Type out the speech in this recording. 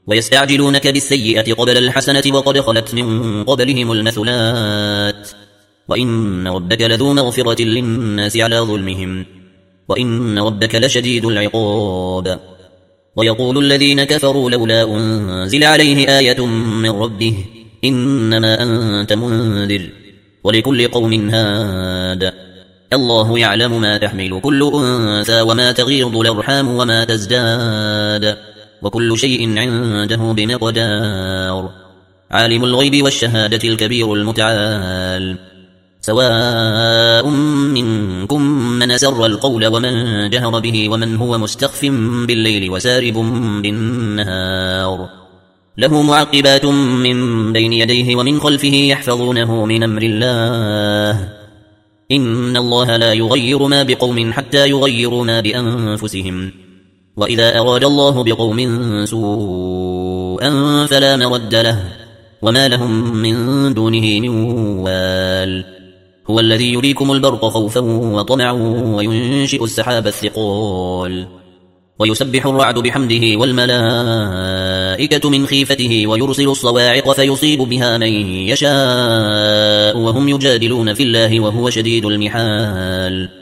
ويستعجلونك بالسيئة قبل الحسنة وقد خلت من قبلهم المثلات وإن ربك لذو مغفرة للناس على ظلمهم وإن ربك لشديد العقاب. ويقول الذين كفروا لولا أنزل عليه آية من ربه إنما أنت منذر ولكل قوم هاد الله يعلم ما تحمل كل أنثى وما تغيض الأرحام وما تزداد وكل شيء عنده بمقدار. عالم الغيب والشهادة الكبير المتعال. سواء منكم من أسر القول ومن جهر به ومن هو مستخف بالليل وسارب بالنهار له معقبات من بين يديه ومن خلفه يحفظونه من أمر الله إن الله لا يغير ما بقوم حتى يغيروا ما بأنفسهم وإذا أراد الله بقوم سوءا فلا مرد له وما لهم من دونه من وال. هو الذي يريكم البرق خوفا وطمعا وينشئ السحاب الثقال ويسبح الرعد بحمده والملائكة من خيفته ويرسل الصواعق فيصيب بها من يشاء وهم يجادلون في الله وهو شديد المحال.